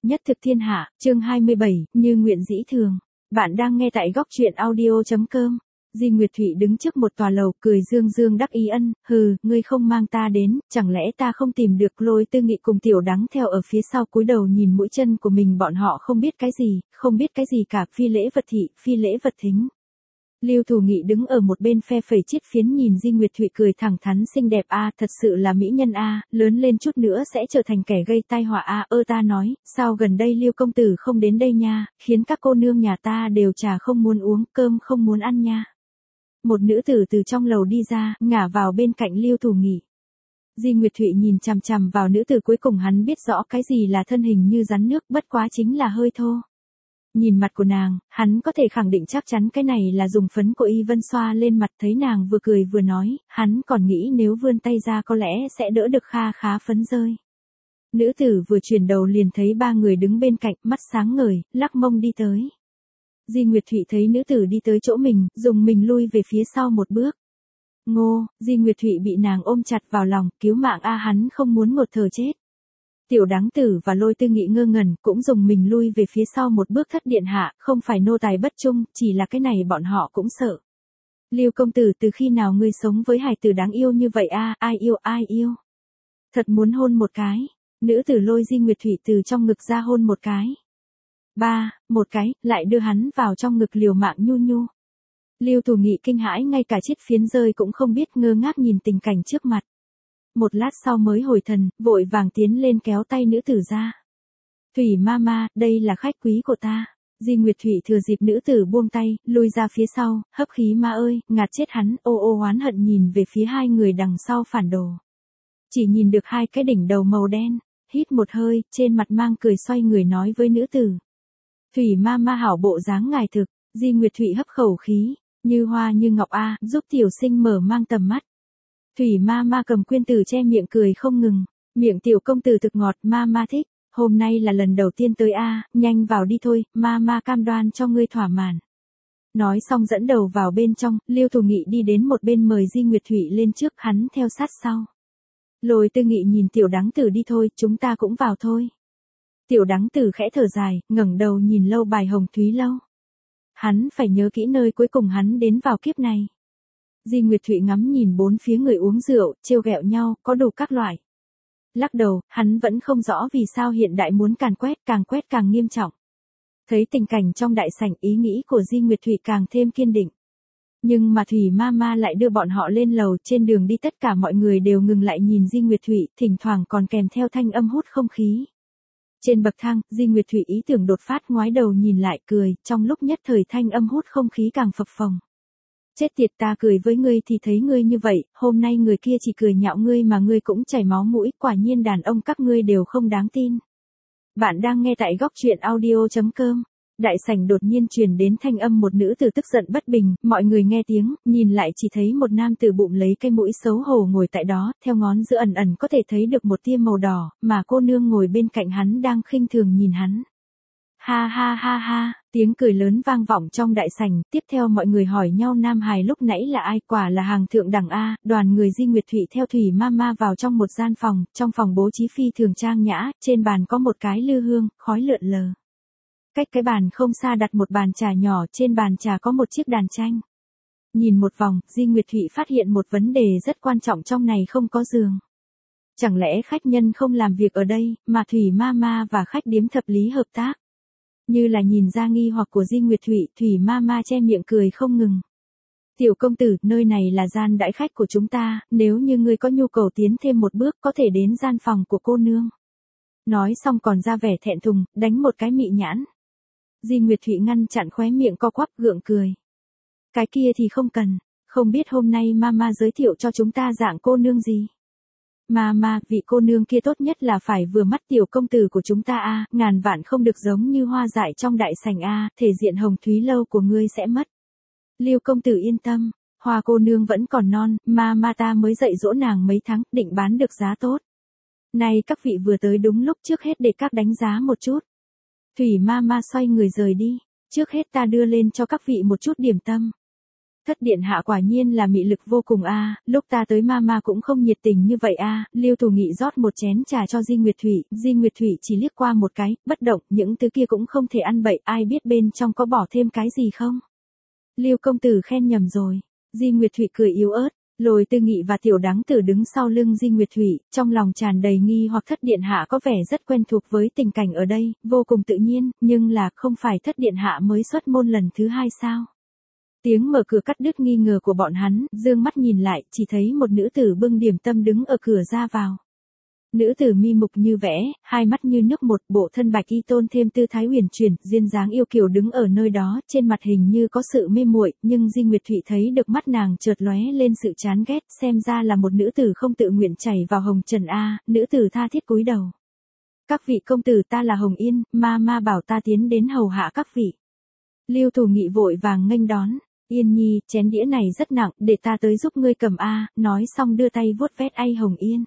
nhất thực thiên hạ, chương 27, như nguyện dĩ thường. Bạn đang nghe tại góc truyện audio.com. Di Nguyệt Thụy đứng trước một tòa lầu, cười dương dương đắc ý ân, hừ, ngươi không mang ta đến, chẳng lẽ ta không tìm được. Lôi Tư Nghị cùng Tiểu Đắng theo ở phía sau cúi đầu nhìn mũi chân của mình, bọn họ không biết cái gì, không biết cái gì cả, phi lễ vật thị, phi lễ vật thính. Lưu Thủ Nghị đứng ở một bên phe phẩy chiếc phiến nhìn Di Nguyệt Thụy cười thẳng thắn xinh đẹp a, thật sự là mỹ nhân a, lớn lên chút nữa sẽ trở thành kẻ gây tai họa a. Ta nói, sao gần đây Lưu công tử không đến đây nha, khiến các cô nương nhà ta đều trà không muốn uống, cơm không muốn ăn nha. Một nữ tử từ trong lầu đi ra, ngả vào bên cạnh Lưu Thủ Nghị. Di Nguyệt Thụy nhìn chằm chằm vào nữ tử, cuối cùng hắn biết rõ cái gì là thân hình như rắn nước, bất quá chính là hơi thô. Nhìn mặt của nàng, hắn có thể khẳng định chắc chắn cái này là dùng phấn của Y Vân xoa lên mặt. Thấy nàng vừa cười vừa nói, hắn còn nghĩ nếu vươn tay ra có lẽ sẽ đỡ được kha khá phấn rơi. Nữ tử vừa chuyển đầu liền thấy ba người đứng bên cạnh, mắt sáng ngời, lắc mông đi tới. Di Nguyệt Thụy thấy nữ tử đi tới chỗ mình, dùng mình lui về phía sau một bước. Ngô, Di Nguyệt Thụy bị nàng ôm chặt vào lòng, cứu mạng a, hắn không muốn ngột thở chết. Tiểu Đắng Tử và Lôi Tư Nghị ngơ ngẩn, cũng dùng mình lui về phía sau một bước. Thất điện hạ, không phải nô tài bất trung, chỉ là cái này bọn họ cũng sợ. Lưu công tử, từ khi nào ngươi sống với hài tử đáng yêu như vậy a, ai yêu. Thật muốn hôn một cái. Nữ tử lôi Di Nguyệt Thụy từ trong ngực ra hôn một cái. Một cái, lại đưa hắn vào trong ngực liều mạng nhu. Lưu Thủ Nghị kinh hãi, ngay cả chiếc phiến rơi cũng không biết, ngơ ngác nhìn tình cảnh trước mặt. Một lát sau mới hồi thần, vội vàng tiến lên kéo tay nữ tử ra. Thủy Mama, đây là khách quý của ta. Di Nguyệt Thụy thừa dịp nữ tử buông tay, lui ra phía sau, hấp khí ma ơi, ngạt chết hắn, ô oán hận nhìn về phía hai người đằng sau phản đồ. Chỉ nhìn được hai cái đỉnh đầu màu đen, hít một hơi, trên mặt mang cười xoay người nói với nữ tử. Thủy Mama hảo bộ dáng ngài thực. Di Nguyệt Thụy hấp khẩu khí, như hoa như ngọc a, giúp tiểu sinh mở mang tầm mắt. Thủy Mama cầm quyên tử che miệng cười không ngừng, miệng tiểu công tử thực ngọt, Mama thích, hôm nay là lần đầu tiên tới a, nhanh vào đi thôi, Mama cam đoan cho ngươi thỏa mãn. Nói xong dẫn đầu vào bên trong, Lưu Thủ Nghị đi đến một bên mời Di Nguyệt Thụy lên trước, hắn theo sát sau. Lôi Tư Nghị nhìn Tiểu Đắng Tử đi thôi, chúng ta cũng vào thôi. Tiểu Đắng Tử khẽ thở dài, ngẩng đầu nhìn lâu bài Hồng Thúy Lâu. Hắn phải nhớ kỹ nơi cuối cùng hắn đến vào kiếp này. Di Nguyệt Thụy ngắm nhìn bốn phía người uống rượu, trêu ghẹo nhau, có đủ các loại. Lắc đầu, hắn vẫn không rõ vì sao hiện đại muốn càn quét càng nghiêm trọng. Thấy tình cảnh trong đại sảnh, ý nghĩ của Di Nguyệt Thụy càng thêm kiên định. Nhưng mà Thủy Mama lại đưa bọn họ lên lầu, trên đường đi tất cả mọi người đều ngừng lại nhìn Di Nguyệt Thụy, thỉnh thoảng còn kèm theo thanh âm hút không khí. Trên bậc thang, Di Nguyệt Thụy ý tưởng đột phát, ngoái đầu nhìn lại cười, trong lúc nhất thời thanh âm hút không khí càng phập phồng. Chết tiệt, ta cười với ngươi thì thấy ngươi như vậy, hôm nay người kia chỉ cười nhạo ngươi mà ngươi cũng chảy máu mũi, quả nhiên đàn ông các ngươi đều không đáng tin. Bạn đang nghe tại góc truyện audio.com. Đại sảnh đột nhiên truyền đến thanh âm một nữ tử tức giận bất bình, mọi người nghe tiếng, nhìn lại chỉ thấy một nam tử bụng lấy cái mũi xấu hổ ngồi tại đó, theo ngón giữa ẩn ẩn có thể thấy được một tia màu đỏ, mà cô nương ngồi bên cạnh hắn đang khinh thường nhìn hắn. Ha, tiếng cười lớn vang vọng trong đại sảnh, tiếp theo mọi người hỏi nhau nam hài lúc nãy là ai, quả là hàng thượng đẳng a. Đoàn người Di Nguyệt Thụy theo Thủy Mama vào trong một gian phòng, trong phòng bố trí phi thường trang nhã, trên bàn có một cái lư hương, khói lượn lờ. Cách cái bàn không xa đặt một bàn trà nhỏ, trên bàn trà có một chiếc đàn tranh. Nhìn một vòng, Di Nguyệt Thụy phát hiện một vấn đề rất quan trọng, trong này không có giường. Chẳng lẽ khách nhân không làm việc ở đây, mà Thủy Mama và khách điếm thập lý hợp tác? Như là nhìn ra nghi hoặc của Di Nguyệt Thụy, Thủy Mama che miệng cười không ngừng. Tiểu công tử, nơi này là gian đãi khách của chúng ta, nếu như ngươi có nhu cầu tiến thêm một bước có thể đến gian phòng của cô nương. Nói xong còn ra vẻ thẹn thùng, đánh một cái mị nhãn. Di Nguyệt Thụy ngăn chặn khóe miệng co quắp, gượng cười. Cái kia thì không cần, không biết hôm nay Mama giới thiệu cho chúng ta dạng cô nương gì. Mama, vị cô nương kia tốt nhất là phải vừa mắt tiểu công tử của chúng ta a, ngàn vạn không được giống như hoa dại trong đại sảnh a, thể diện Hồng Thúy Lâu của ngươi sẽ mất. Lưu công tử yên tâm, hoa cô nương vẫn còn non, Mama ta mới dạy dỗ nàng mấy tháng, định bán được giá tốt. Này các vị vừa tới đúng lúc, trước hết để các đánh giá một chút. Thủy Mama xoay người rời đi, trước hết ta đưa lên cho các vị một chút điểm tâm. Thất điện hạ quả nhiên là mị lực vô cùng a, lúc ta tới mama cũng không nhiệt tình như vậy a. Lưu Thủ Nghị rót một chén trà cho Di Nguyệt Thụy, Di Nguyệt Thụy chỉ liếc qua một cái, bất động, những thứ kia cũng không thể ăn bậy, ai biết bên trong có bỏ thêm cái gì không? Lưu công tử khen nhầm rồi. Di Nguyệt Thụy cười yếu ớt. Lôi Tư Nghị và Tiểu Đắng Tử đứng sau lưng Di Nguyệt Thụy, trong lòng tràn đầy nghi hoặc Thất điện hạ có vẻ rất quen thuộc với tình cảnh ở đây, vô cùng tự nhiên, nhưng là không phải Thất điện hạ mới xuất môn lần thứ hai sao? Tiếng mở cửa cắt đứt nghi ngờ của bọn hắn, dương mắt nhìn lại, chỉ thấy một nữ tử bưng điểm tâm đứng ở cửa ra vào. Nữ tử mi mục như vẽ, hai mắt như nước một, bộ thân bạch y tôn thêm tư thái huyền chuyển, duyên dáng yêu kiều đứng ở nơi đó, trên mặt hình như có sự mê muội, nhưng Di Nguyệt Thụy thấy được mắt nàng chợt lóe lên sự chán ghét, xem ra là một nữ tử không tự nguyện chảy vào hồng trần a, nữ tử tha thiết cúi đầu. Các vị công tử, ta là Hồng Yên, ma bảo ta tiến đến hầu hạ các vị. Lưu Thủ Nghị vội vàng nghênh đón. Yên nhi, chén đĩa này rất nặng, để ta tới giúp ngươi cầm a, nói xong đưa tay vuốt vét ai Hồng Yên.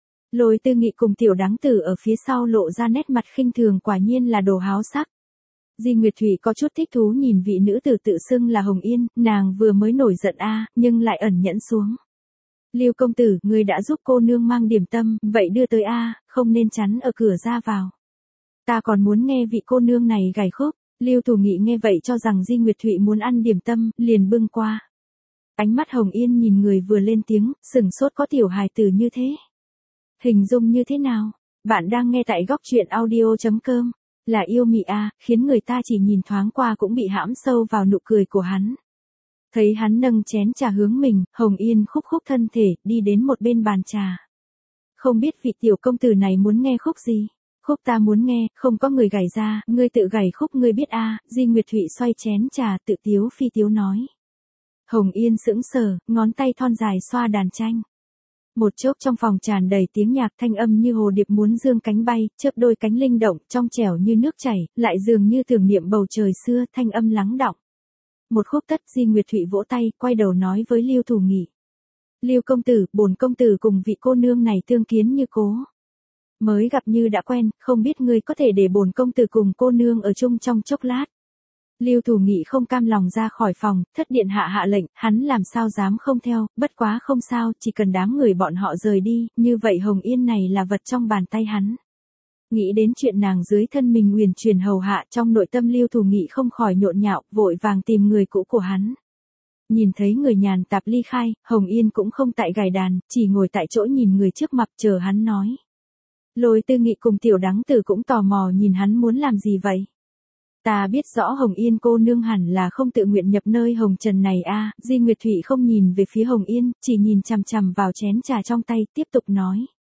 Lôi Tư Nghị cùng Tiểu Đắng Tử ở phía sau lộ ra nét mặt khinh thường, quả nhiên là đồ háo sắc. Di Nguyệt Thụy có chút thích thú nhìn vị nữ tử tự xưng là Hồng Yên, nàng vừa mới nổi giận a, nhưng lại ẩn nhẫn xuống. Lưu công tử, ngươi đã giúp cô nương mang điểm tâm, vậy đưa tới a, không nên chắn ở cửa ra vào. Ta còn muốn nghe vị cô nương này gảy khúc. Lưu Thủ Nghị nghe vậy cho rằng Di Nguyệt Thụy muốn ăn điểm tâm, liền bưng qua. Ánh mắt Hồng Yên nhìn người vừa lên tiếng, sừng sốt có tiểu hài tử như thế. Hình dung như thế nào? Bạn đang nghe tại góc truyện audio.com. Là yêu mị a, khiến người ta chỉ nhìn thoáng qua cũng bị hãm sâu vào nụ cười của hắn. Thấy hắn nâng chén trà hướng mình, Hồng Yên khúc khúc thân thể, đi đến một bên bàn trà. Không biết vị tiểu công tử này muốn nghe khúc gì? Khúc ta muốn nghe, không có người gảy ra, ngươi tự gảy khúc ngươi biết a. Di Nguyệt Thụy xoay chén trà tự tiếu phi tiếu nói. Hồng Yên sững sờ, ngón tay thon dài xoa đàn tranh. Một chốc trong phòng tràn đầy tiếng nhạc, thanh âm như hồ điệp muốn dương cánh bay, chớp đôi cánh linh động, trong trẻo như nước chảy, lại dường như tưởng niệm bầu trời xưa, thanh âm lắng đọng. Một khúc tất, Di Nguyệt Thụy vỗ tay, quay đầu nói với Lưu Thủ Nghị. Lưu công tử, bổn công tử cùng vị cô nương này tương kiến như cố. Mới gặp như đã quen, không biết ngươi có thể để bổn công tử cùng cô nương ở chung trong chốc lát. Lưu Thủ Nghị không cam lòng ra khỏi phòng, Thất điện hạ hạ lệnh, hắn làm sao dám không theo, bất quá không sao, chỉ cần đám người bọn họ rời đi, như vậy Hồng Yên này là vật trong bàn tay hắn. Nghĩ đến chuyện nàng dưới thân mình huyền truyền hầu hạ, trong nội tâm Lưu Thủ Nghị không khỏi nhộn nhạo, vội vàng tìm người cũ của hắn. Nhìn thấy người nhàn tạp ly khai, Hồng Yên cũng không tại gài đàn, chỉ ngồi tại chỗ nhìn người trước mặt chờ hắn nói. Lôi Tư Nghị cùng Tiểu Đắng Tử cũng tò mò nhìn hắn muốn làm gì vậy. Ta biết rõ Hồng Yên cô nương hẳn là không tự nguyện nhập nơi hồng trần này a. Di Nguyệt Thụy không nhìn về phía Hồng Yên, chỉ nhìn chằm chằm vào chén trà trong tay, tiếp tục nói.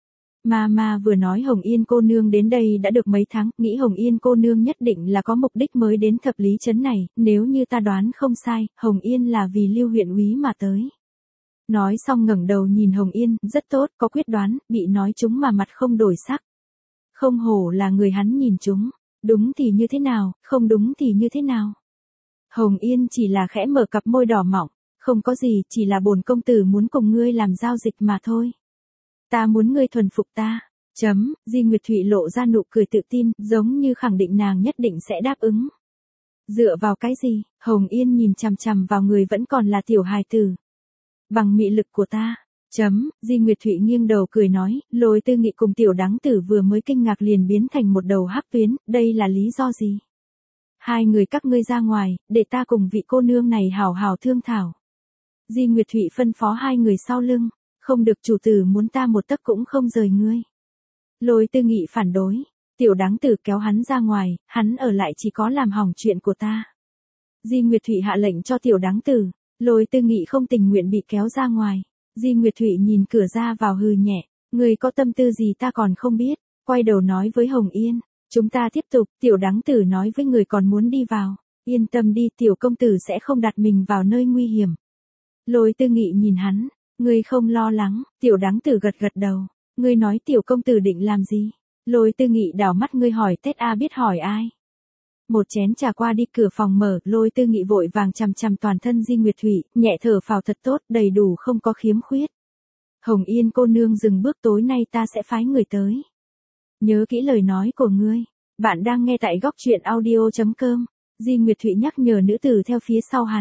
Ma vừa nói Hồng Yên cô nương đến đây đã được mấy tháng, nghĩ Hồng Yên cô nương nhất định là có mục đích mới đến thập lý trấn này, nếu như ta đoán không sai, Hồng Yên là vì Lưu huyện úy mà tới. Nói xong ngẩng đầu nhìn Hồng Yên, rất tốt, có quyết đoán, bị nói chúng mà mặt không đổi sắc. Không hổ là người hắn nhìn chúng, đúng thì như thế nào, không đúng thì như thế nào. Hồng Yên chỉ là khẽ mở cặp môi đỏ mỏng, không có gì, chỉ là bổn công tử muốn cùng ngươi làm giao dịch mà thôi. Ta muốn ngươi thuần phục ta. Di Nguyệt Thụy lộ ra nụ cười tự tin, giống như khẳng định nàng nhất định sẽ đáp ứng. Dựa vào cái gì? Hồng Yên nhìn chằm chằm vào người vẫn còn là tiểu hài tử. Bằng mị lực của ta. Di Nguyệt Thụy nghiêng đầu cười nói, Lôi Tư Nghị cùng Tiểu Đắng Tử vừa mới kinh ngạc liền biến thành một đầu hắc tuyến, đây là lý do gì? Hai người các ngươi ra ngoài, để ta cùng vị cô nương này hào hào thương thảo. Di Nguyệt Thụy phân phó hai người sau lưng, không được chủ tử muốn ta một tấc cũng không rời ngươi. Lôi Tư Nghị phản đối, Tiểu Đắng Tử kéo hắn ra ngoài, hắn ở lại chỉ có làm hỏng chuyện của ta. Di Nguyệt Thụy hạ lệnh cho Tiểu Đắng Tử, Lôi Tư Nghị không tình nguyện bị kéo ra ngoài. Di Nguyệt Thụy nhìn cửa ra vào hừ nhẹ, người có tâm tư gì ta còn không biết, quay đầu nói với Hồng Yên, chúng ta tiếp tục, Tiểu Đắng Tử nói với người còn muốn đi vào, yên tâm đi, tiểu công tử sẽ không đặt mình vào nơi nguy hiểm. Lôi Tư Nghị nhìn hắn, ngươi không lo lắng, Tiểu Đắng Tử gật gật đầu, ngươi nói tiểu công tử định làm gì? Lôi Tư Nghị đảo mắt ngươi hỏi Tết a biết hỏi ai? Một chén trà qua đi cửa phòng mở, Lôi Tư Nghị vội vàng chằm chằm toàn thân Di Nguyệt Thụy, nhẹ thở phào thật tốt, đầy đủ không có khiếm khuyết. Hồng Yên cô nương dừng bước, tối nay ta sẽ phái người tới. Nhớ kỹ lời nói của ngươi. Bạn đang nghe tại góc truyện audio.com. Di Nguyệt Thụy nhắc nhở nữ tử theo phía sau hắn.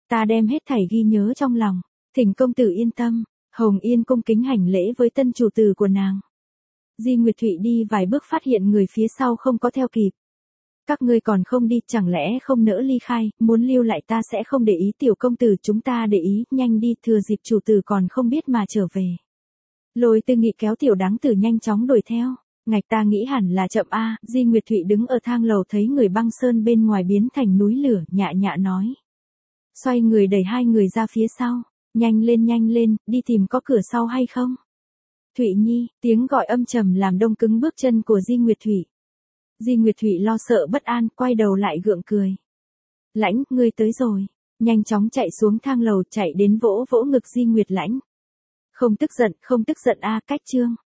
Ta đem hết thảy ghi nhớ trong lòng, thỉnh công tử yên tâm. Hồng Yên cung kính hành lễ với tân chủ tử của nàng. Di Nguyệt Thụy đi vài bước phát hiện người phía sau không có theo kịp. Các ngươi còn không đi, chẳng lẽ không nỡ ly khai, muốn lưu lại ta sẽ không để ý, tiểu công tử chúng ta để ý, nhanh đi, thừa dịp chủ tử còn không biết mà trở về. Lôi Tư Nghị kéo tiểu đáng tử nhanh chóng đuổi theo. Ngạch, ta nghĩ hẳn là chậm a. Di Nguyệt Thụy đứng ở thang lầu thấy người băng sơn bên ngoài biến thành núi lửa, nhạ nhạ nói. Xoay người đẩy hai người ra phía sau. Nhanh lên, đi tìm có cửa sau hay không? Thụy Nhi, tiếng gọi âm trầm làm đông cứng bước chân của Di Nguyệt Thụy. Di Nguyệt Thụy lo sợ bất an, quay đầu lại gượng cười. Lãnh, ngươi tới rồi. Nhanh chóng chạy xuống thang lầu, chạy đến vỗ vỗ ngực Di Nguyệt Lãnh. Không tức giận a, cách chương.